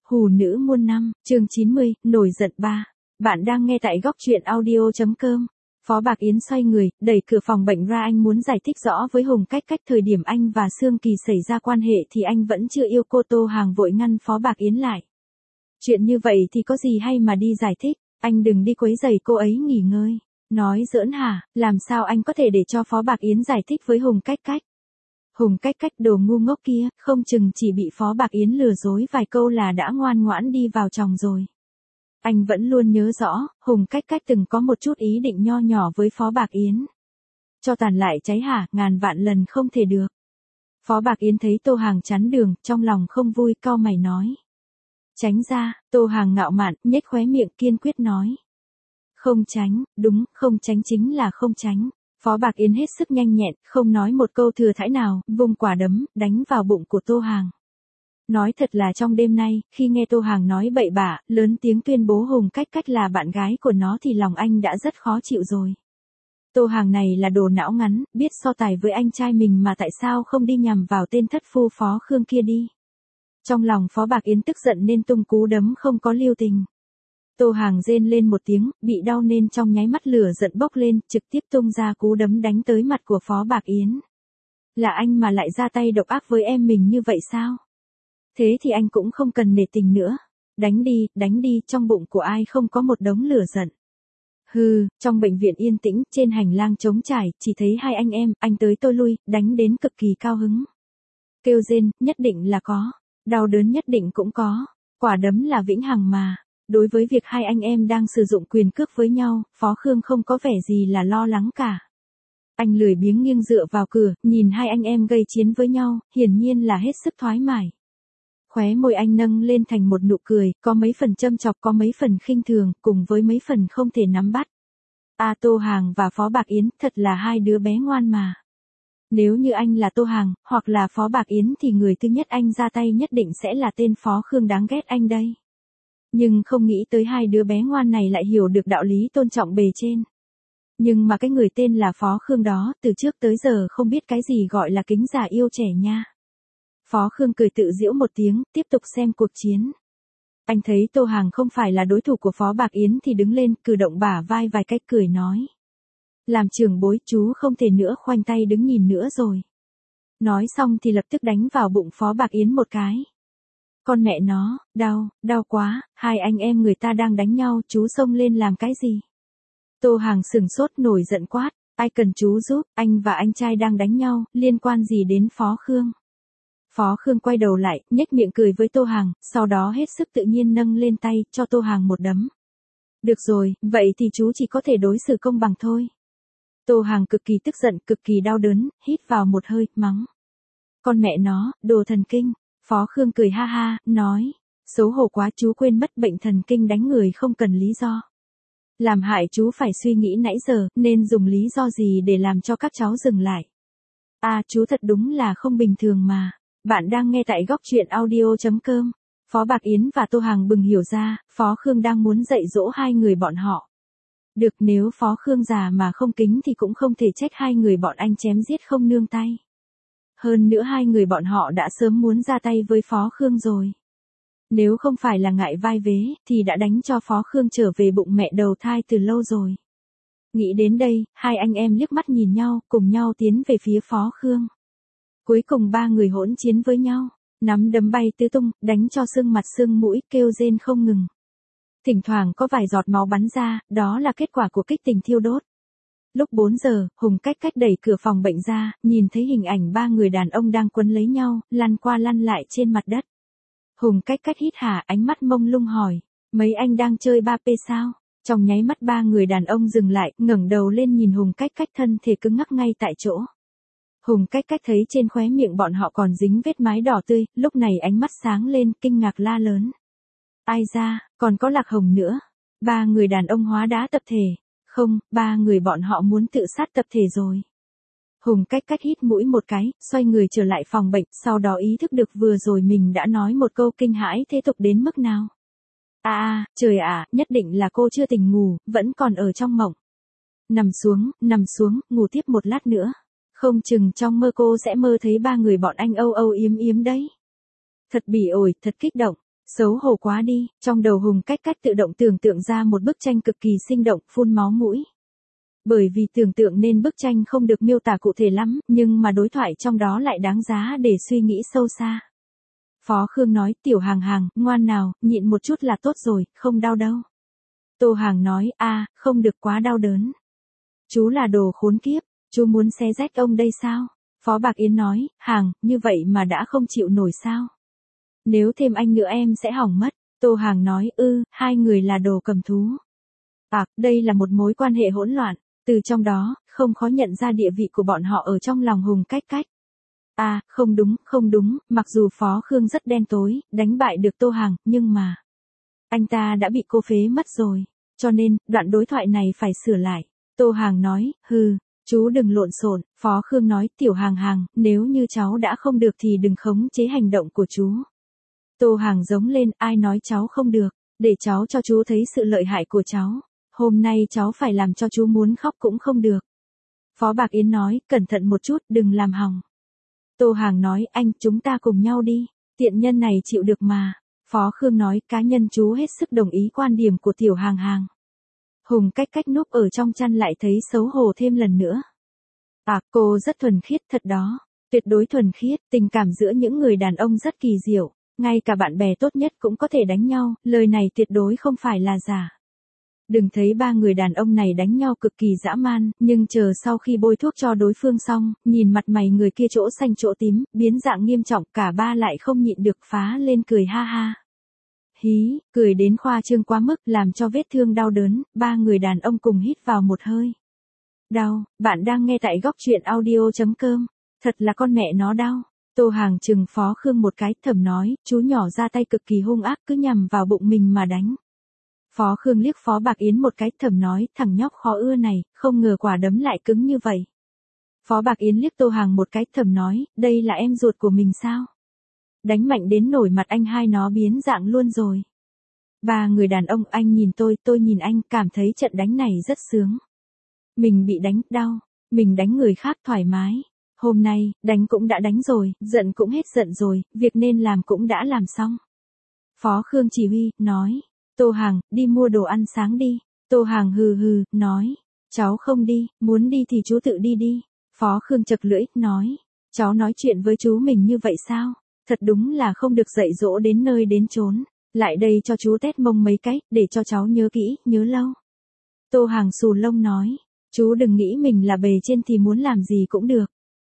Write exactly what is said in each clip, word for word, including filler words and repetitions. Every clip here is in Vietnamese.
Hù nữ muôn năm, chương chín mươi, nổi giận ba. Bạn đang nghe tại góc truyện audio.com. Phó Bạc Yến xoay người, đẩy cửa phòng bệnh ra. Anh muốn giải thích rõ với Hùng Cách Cách thời điểm anh và Sương Kỳ xảy ra quan hệ thì anh vẫn chưa yêu cô. Tô Hàng vội ngăn Phó Bạc Yến lại. Chuyện như vậy thì có gì hay mà đi giải thích, anh đừng đi quấy rầy cô ấy nghỉ ngơi. Nói giỡn hả, làm sao anh có thể để cho Phó Bạc Yến giải thích với Hùng Cách Cách. Hùng Cách Cách đồ ngu ngốc kia, không chừng chỉ bị Phó Bạc Yến lừa dối vài câu là đã ngoan ngoãn đi vào chồng rồi. Anh vẫn luôn nhớ rõ, Hùng Cách Cách từng có một chút ý định nho nhỏ với Phó Bạc Yến. Cho tàn lại cháy hả, ngàn vạn lần không thể được. Phó Bạc Yến thấy Tô Hàng chắn đường, trong lòng không vui, cau mày nói. Tránh ra. Tô Hàng ngạo mạn, nhếch khóe miệng, kiên quyết nói. Không tránh, đúng, không tránh chính là không tránh. Phó Bạc Yến hết sức nhanh nhẹn, không nói một câu thừa thãi nào, vung quả đấm, đánh vào bụng của Tô Hàng. Nói thật là trong đêm nay, khi nghe Tô Hàng nói bậy bạ, lớn tiếng tuyên bố Hùng Cách Cách là bạn gái của nó thì lòng anh đã rất khó chịu rồi. Tô Hàng này là đồ não ngắn, biết so tài với anh trai mình mà tại sao không đi nhằm vào tên thất phu Phó Khương kia đi. Trong lòng Phó Bạc Yến tức giận nên tung cú đấm không có lưu tình. Tô Hàng rên lên một tiếng, bị đau nên trong nháy mắt lửa giận bốc lên, trực tiếp tung ra cú đấm đánh tới mặt của Phó Bạc Yến. Là anh mà lại ra tay độc ác với em mình như vậy sao? Thế thì anh cũng không cần nể tình nữa. Đánh đi, đánh đi, trong bụng của ai không có một đống lửa giận. Hừ, trong bệnh viện yên tĩnh, trên hành lang trống trải, chỉ thấy hai anh em, anh tới tôi lui, đánh đến cực kỳ cao hứng. Kêu rên, nhất định là có. Đau đớn nhất định cũng có. Quả đấm là vĩnh hằng mà. Đối với việc hai anh em đang sử dụng quyền cước với nhau, Phó Khương không có vẻ gì là lo lắng cả. Anh lười biếng nghiêng dựa vào cửa, nhìn hai anh em gây chiến với nhau, hiển nhiên là hết sức thoải mái. Khóe môi anh nâng lên thành một nụ cười, có mấy phần châm chọc, có mấy phần khinh thường, cùng với mấy phần không thể nắm bắt. A Tô Hàng và Phó Bạc Yến thật là hai đứa bé ngoan mà. Nếu như anh là Tô Hàng, hoặc là Phó Bạc Yến thì người thứ nhất anh ra tay nhất định sẽ là tên Phó Khương đáng ghét anh đây. Nhưng không nghĩ tới hai đứa bé ngoan này lại hiểu được đạo lý tôn trọng bề trên. Nhưng mà cái người tên là Phó Khương đó, từ trước tới giờ không biết cái gì gọi là kính già yêu trẻ nha. Phó Khương cười tự giễu một tiếng, tiếp tục xem cuộc chiến. Anh thấy Tô Hàng không phải là đối thủ của Phó Bạc Yến thì đứng lên, cử động bả vai vài cách cười nói. Làm trưởng bối, chú không thể nữa khoanh tay đứng nhìn nữa rồi. Nói xong thì lập tức đánh vào bụng Phó Bạc Yến một cái. Con mẹ nó, đau, đau quá, hai anh em người ta đang đánh nhau, chú xông lên làm cái gì? Tô Hàng sừng sốt nổi giận quát, ai cần chú giúp, anh và anh trai đang đánh nhau, liên quan gì đến Phó Khương? Phó Khương quay đầu lại, nhếch miệng cười với Tô Hàng, sau đó hết sức tự nhiên nâng lên tay, cho Tô Hàng một đấm. Được rồi, vậy thì chú chỉ có thể đối xử công bằng thôi. Tô Hàng cực kỳ tức giận, cực kỳ đau đớn, hít vào một hơi, mắng. Con mẹ nó, đồ thần kinh. Phó Khương cười ha ha, nói. Xấu hổ quá, chú quên mất bệnh thần kinh đánh người không cần lý do. Làm hại chú phải suy nghĩ nãy giờ, nên dùng lý do gì để làm cho các cháu dừng lại. À, chú thật đúng là không bình thường mà. Bạn đang nghe tại góc truyện audio.com. Phó Bạc Yến và Tô Hàng bừng hiểu ra, Phó Khương đang muốn dạy dỗ hai người bọn họ. Được, nếu Phó Khương già mà không kính thì cũng không thể trách hai người bọn anh chém giết không nương tay. Hơn nữa hai người bọn họ đã sớm muốn ra tay với Phó Khương rồi. Nếu không phải là ngại vai vế, thì đã đánh cho Phó Khương trở về bụng mẹ đầu thai từ lâu rồi. Nghĩ đến đây, hai anh em liếc mắt nhìn nhau, cùng nhau tiến về phía Phó Khương. Cuối cùng ba người hỗn chiến với nhau, nắm đấm bay tứ tung, đánh cho sưng mặt sưng mũi, kêu rên không ngừng. Thỉnh thoảng có vài giọt máu bắn ra, đó là kết quả của kích tình thiêu đốt. Lúc bốn giờ, Hùng Cách Cách đẩy cửa phòng bệnh ra, nhìn thấy hình ảnh ba người đàn ông đang quấn lấy nhau, lăn qua lăn lại trên mặt đất. Hùng Cách Cách hít hà, ánh mắt mông lung hỏi, mấy anh đang chơi ba pê sao? Trong nháy mắt ba người đàn ông dừng lại, ngẩng đầu lên nhìn Hùng Cách Cách, thân thể cứng ngắc ngay tại chỗ. Hùng Cách Cách thấy trên khóe miệng bọn họ còn dính vết mái đỏ tươi, lúc này ánh mắt sáng lên, kinh ngạc la lớn. Ai ra, còn có Lạc Hồng nữa. Ba người đàn ông hóa đá tập thể. Không, ba người bọn họ muốn tự sát tập thể rồi. Hùng Cách Cách hít mũi một cái, xoay người trở lại phòng bệnh, sau đó ý thức được vừa rồi mình đã nói một câu kinh hãi thế tục đến mức nào. À à, trời ạ, nhất định là cô chưa tỉnh ngủ, vẫn còn ở trong mộng. Nằm xuống, nằm xuống, ngủ tiếp một lát nữa. Không chừng trong mơ cô sẽ mơ thấy ba người bọn anh âu âu yếm yếm đấy. Thật bỉ ổi, thật kích động. Xấu hổ quá đi, trong đầu Hùng Cách Cách tự động tưởng tượng ra một bức tranh cực kỳ sinh động, phun máu mũi. Bởi vì tưởng tượng nên bức tranh không được miêu tả cụ thể lắm, nhưng mà đối thoại trong đó lại đáng giá để suy nghĩ sâu xa. Phó Khương nói, Tiểu Hàng Hàng, ngoan nào, nhịn một chút là tốt rồi, không đau đâu. Tô Hàng nói, a, không được quá đau đớn. Chú là đồ khốn kiếp, chú muốn xé rách ông đây sao? Phó Bạc Yến nói, Hàng, như vậy mà đã không chịu nổi sao? Nếu thêm anh nữa em sẽ hỏng mất. Tô Hàng nói, ư, hai người là đồ cầm thú. À, đây là một mối quan hệ hỗn loạn, từ trong đó, không khó nhận ra địa vị của bọn họ ở trong lòng Hùng Cách Cách. À, không đúng, không đúng, mặc dù Phó Khương rất đen tối, đánh bại được Tô Hàng, nhưng mà anh ta đã bị cô phế mất rồi, cho nên, đoạn đối thoại này phải sửa lại. Tô Hàng nói, hừ, chú đừng lộn xộn. Phó Khương nói, Tiểu Hàng Hàng, nếu như cháu đã không được thì đừng khống chế hành động của chú. Tô Hàng giống lên, ai nói cháu không được, để cháu cho chú thấy sự lợi hại của cháu. Hôm nay cháu phải làm cho chú muốn khóc cũng không được. Phó Bạc Yến nói, cẩn thận một chút, đừng làm hỏng. Tô Hàng nói, anh, chúng ta cùng nhau đi, tiện nhân này chịu được mà. Phó Khương nói, cá nhân chú hết sức đồng ý quan điểm của Tiểu Hàng Hàng. Hùng Cách Cách núp ở trong chăn lại thấy xấu hổ thêm lần nữa. À, cô rất thuần khiết thật đó, tuyệt đối thuần khiết, tình cảm giữa những người đàn ông rất kỳ diệu, ngay cả bạn bè tốt nhất cũng có thể đánh nhau, lời này tuyệt đối không phải là giả. Đừng thấy ba người đàn ông này đánh nhau cực kỳ dã man, nhưng chờ sau khi bôi thuốc cho đối phương xong, nhìn mặt mày người kia chỗ xanh chỗ tím, biến dạng nghiêm trọng, cả ba lại không nhịn được phá lên cười ha ha. Hí, cười đến khoa trương quá mức, làm cho vết thương đau đớn, ba người đàn ông cùng hít vào một hơi. Đau, bạn đang nghe tại góc truyện audio chấm com, thật là con mẹ nó đau. Tô Hàng chừng Phó Khương một cái, thầm nói, chú nhỏ ra tay cực kỳ hung ác, cứ nhằm vào bụng mình mà đánh. Phó Khương liếc Phó Bạc Yến một cái, thầm nói, thằng nhóc khó ưa này, không ngờ quả đấm lại cứng như vậy. Phó Bạc Yến liếc Tô Hàng một cái, thầm nói, đây là em ruột của mình sao? Đánh mạnh đến nổi mặt anh hai nó biến dạng luôn rồi. Ba người đàn ông, anh nhìn tôi, tôi nhìn anh, cảm thấy trận đánh này rất sướng. Mình bị đánh, đau, mình đánh người khác thoải mái. Hôm nay, đánh cũng đã đánh rồi, giận cũng hết giận rồi, việc nên làm cũng đã làm xong. Phó Khương chỉ huy, nói, Tô Hàng, đi mua đồ ăn sáng đi. Tô Hàng hừ hừ, nói, cháu không đi, muốn đi thì chú tự đi đi. Phó Khương chật lưỡi, nói, cháu nói chuyện với chú mình như vậy sao? Thật đúng là không được dạy dỗ đến nơi đến chốn. Lại đây cho chú tét mông mấy cái, để cho cháu nhớ kỹ, nhớ lâu. Tô Hàng xù lông nói, chú đừng nghĩ mình là bề trên thì muốn làm gì cũng được.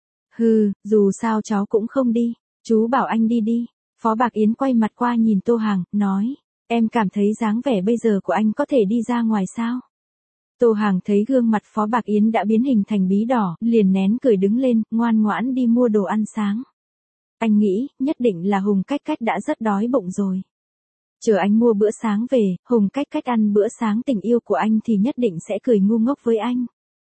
Hừ, dù sao cháu cũng không đi, chú bảo anh đi đi. Phó Bạc Yến quay mặt qua nhìn Tô Hàng, nói, em cảm thấy dáng vẻ bây giờ của anh có thể đi ra ngoài sao? Tô Hàng thấy gương mặt Phó Bạc Yến đã biến hình thành bí đỏ, liền nén cười đứng lên, ngoan ngoãn đi mua đồ ăn sáng. Anh nghĩ, nhất định là Hùng Cách Cách đã rất đói bụng rồi. Chờ anh mua bữa sáng về, Hùng Cách Cách ăn bữa sáng tình yêu của anh thì nhất định sẽ cười ngu ngốc với anh.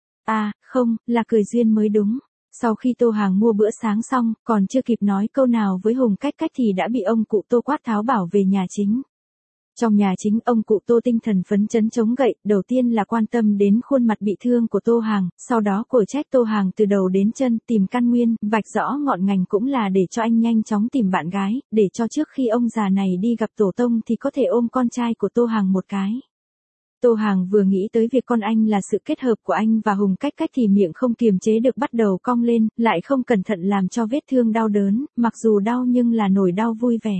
À, không, là cười duyên mới đúng. Sau khi Tô Hàng mua bữa sáng xong, còn chưa kịp nói câu nào với Hùng Cách Cách thì đã bị ông cụ Tô quát tháo bảo về nhà chính. Trong nhà chính, ông cụ Tô tinh thần phấn chấn chống gậy, đầu tiên là quan tâm đến khuôn mặt bị thương của Tô Hàng, sau đó cổ trách Tô Hàng từ đầu đến chân, tìm căn nguyên, vạch rõ ngọn ngành cũng là để cho anh nhanh chóng tìm bạn gái, để cho trước khi ông già này đi gặp tổ tông thì có thể ôm con trai của Tô Hàng một cái. Tô Hàng vừa nghĩ tới việc con anh là sự kết hợp của anh và Hùng Cách Cách thì miệng không kiềm chế được bắt đầu cong lên, lại không cẩn thận làm cho vết thương đau đớn, mặc dù đau nhưng là nổi đau vui vẻ.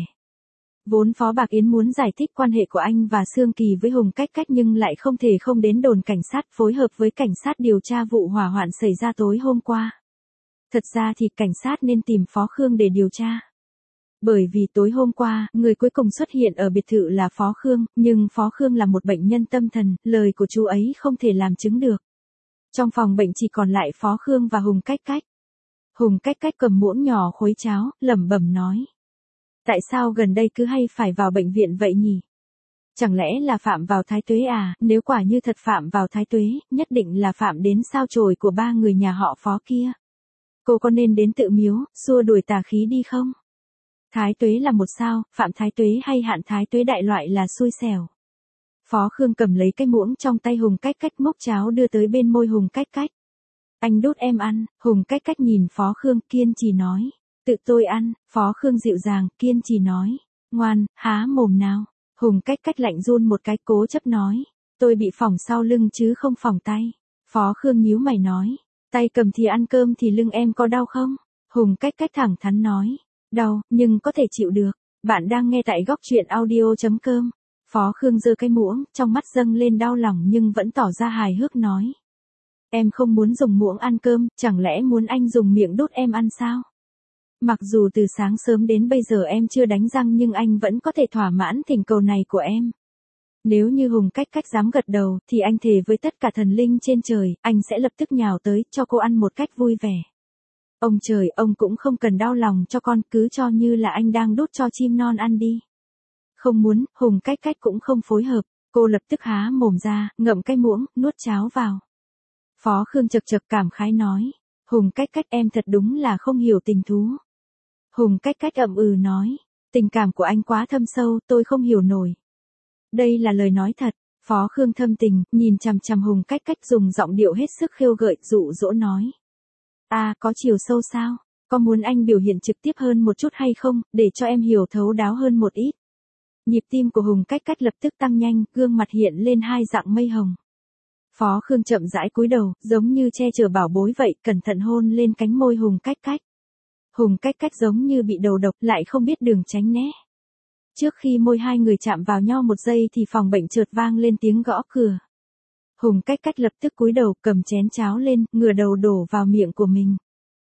Vốn Phó Bạc Yến muốn giải thích quan hệ của anh và Sương Kỳ với Hùng Cách Cách nhưng lại không thể không đến đồn cảnh sát phối hợp với cảnh sát điều tra vụ hỏa hoạn xảy ra tối hôm qua. Thật ra thì cảnh sát nên tìm Phó Khương để điều tra. Bởi vì tối hôm qua, người cuối cùng xuất hiện ở biệt thự là Phó Khương, nhưng Phó Khương là một bệnh nhân tâm thần, lời của chú ấy không thể làm chứng được. Trong phòng bệnh chỉ còn lại Phó Khương và Hùng Cách Cách. Hùng Cách Cách cầm muỗng nhỏ khuấy cháo, lẩm bẩm nói. Tại sao gần đây cứ hay phải vào bệnh viện vậy nhỉ? Chẳng lẽ là phạm vào thái tuế à? Nếu quả như thật phạm vào thái tuế, nhất định là phạm đến sao chổi của ba người nhà họ Phó kia. Cô có nên đến tự miếu, xua đuổi tà khí đi không? Thái tuế là một sao, phạm thái tuế hay hạn thái tuế đại loại là xui xẻo. Phó Khương cầm lấy cái muỗng trong tay Hùng Cách Cách, múc cháo đưa tới bên môi Hùng Cách Cách. Anh đút em ăn. Hùng Cách Cách nhìn Phó Khương, kiên trì nói. Tự tôi ăn. Phó Khương dịu dàng, kiên trì nói. Ngoan, há mồm nào. Hùng Cách Cách lạnh run một cái, cố chấp nói. Tôi bị phỏng sau lưng chứ không phỏng tay. Phó Khương nhíu mày nói. Tay cầm thì ăn cơm thì lưng em có đau không? Hùng Cách Cách thẳng thắn nói. Đau, nhưng có thể chịu được. Bạn đang nghe tại góc truyện audio.com. Phó Khương giơ cái muỗng, trong mắt dâng lên đau lòng nhưng vẫn tỏ ra hài hước nói. Em không muốn dùng muỗng ăn cơm, chẳng lẽ muốn anh dùng miệng đút em ăn sao? Mặc dù từ sáng sớm đến bây giờ em chưa đánh răng nhưng anh vẫn có thể thỏa mãn thỉnh cầu này của em. Nếu như Hùng Cách Cách dám gật đầu thì anh thề với tất cả thần linh trên trời, anh sẽ lập tức nhào tới cho cô ăn một cách vui vẻ. Ông trời, ông cũng không cần đau lòng cho con, cứ cho như là anh đang đút cho chim non ăn đi. Không muốn, Hùng Cách Cách cũng không phối hợp, cô lập tức há mồm ra, ngậm cái muỗng, nuốt cháo vào. Phó Khương chật chật cảm khái nói, Hùng Cách Cách em thật đúng là không hiểu tình thú. Hùng Cách Cách ậm ừ nói, tình cảm của anh quá thâm sâu, tôi không hiểu nổi. Đây là lời nói thật. Phó Khương thâm tình, nhìn chằm chằm Hùng Cách Cách dùng giọng điệu hết sức khiêu gợi, dụ dỗ nói. À, có chiều sâu sao? Có muốn anh biểu hiện trực tiếp hơn một chút hay không, để cho em hiểu thấu đáo hơn một ít? Nhịp tim của Hùng Cách Cách lập tức tăng nhanh, gương mặt hiện lên hai dạng mây hồng. Phó Khương chậm rãi cúi đầu, giống như che chở bảo bối vậy, cẩn thận hôn lên cánh môi Hùng Cách Cách. Hùng Cách Cách giống như bị đầu độc, lại không biết đường tránh né. Trước khi môi hai người chạm vào nhau một giây thì phòng bệnh chợt vang lên tiếng gõ cửa. Hùng Cách Cách lập tức cúi đầu, cầm chén cháo lên, ngửa đầu đổ vào miệng của mình.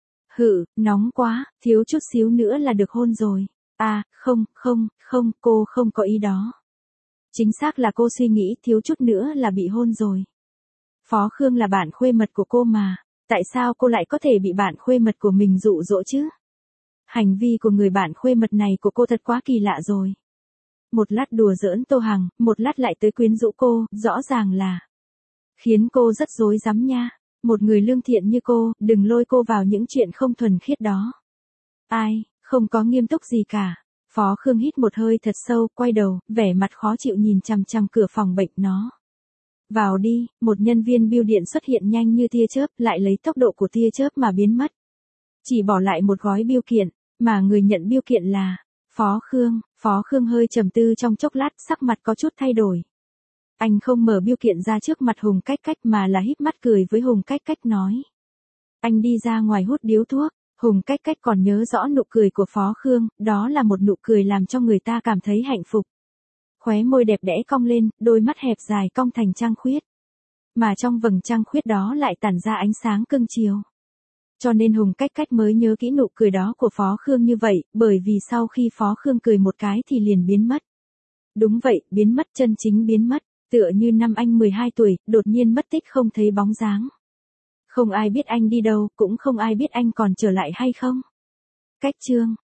Hự, nóng quá, thiếu chút xíu nữa là được hôn rồi. À, không, không, không, cô không có ý đó. Chính xác là cô suy nghĩ thiếu chút nữa là bị hôn rồi. Phó Khương là bạn khuê mật của cô mà, tại sao cô lại có thể bị bạn khuê mật của mình dụ dỗ chứ? Hành vi của người bạn khuê mật này của cô thật quá kỳ lạ rồi. Một lát đùa giỡn Tô Hằng, một lát lại tới quyến rũ cô, rõ ràng là khiến cô rất rối rắm nha. Một người lương thiện như cô, đừng lôi cô vào những chuyện không thuần khiết đó. Ai, không có nghiêm túc gì cả. Phó Khương hít một hơi thật sâu, quay đầu, vẻ mặt khó chịu nhìn chằm chằm cửa phòng bệnh nó. Vào đi, một nhân viên bưu điện xuất hiện nhanh như tia chớp, lại lấy tốc độ của tia chớp mà biến mất. Chỉ bỏ lại một gói bưu kiện, mà người nhận bưu kiện là Phó Khương. Phó Khương hơi trầm tư trong chốc lát, sắc mặt có chút thay đổi. Anh không mở bưu kiện ra trước mặt Hùng Cách Cách mà là híp mắt cười với Hùng Cách Cách nói. Anh đi ra ngoài hút điếu thuốc. Hùng Cách Cách còn nhớ rõ nụ cười của Phó Khương, đó là một nụ cười làm cho người ta cảm thấy hạnh phúc. Khóe môi đẹp đẽ cong lên, đôi mắt hẹp dài cong thành trăng khuyết. Mà trong vầng trăng khuyết đó lại tản ra ánh sáng cưng chiều. Cho nên Hùng Cách Cách mới nhớ kỹ nụ cười đó của Phó Khương như vậy, bởi vì sau khi Phó Khương cười một cái thì liền biến mất. Đúng vậy, biến mất, chân chính biến mất, tựa như năm anh mười hai tuổi, đột nhiên mất tích không thấy bóng dáng. Không ai biết anh đi đâu, cũng không ai biết anh còn trở lại hay không. Cách chương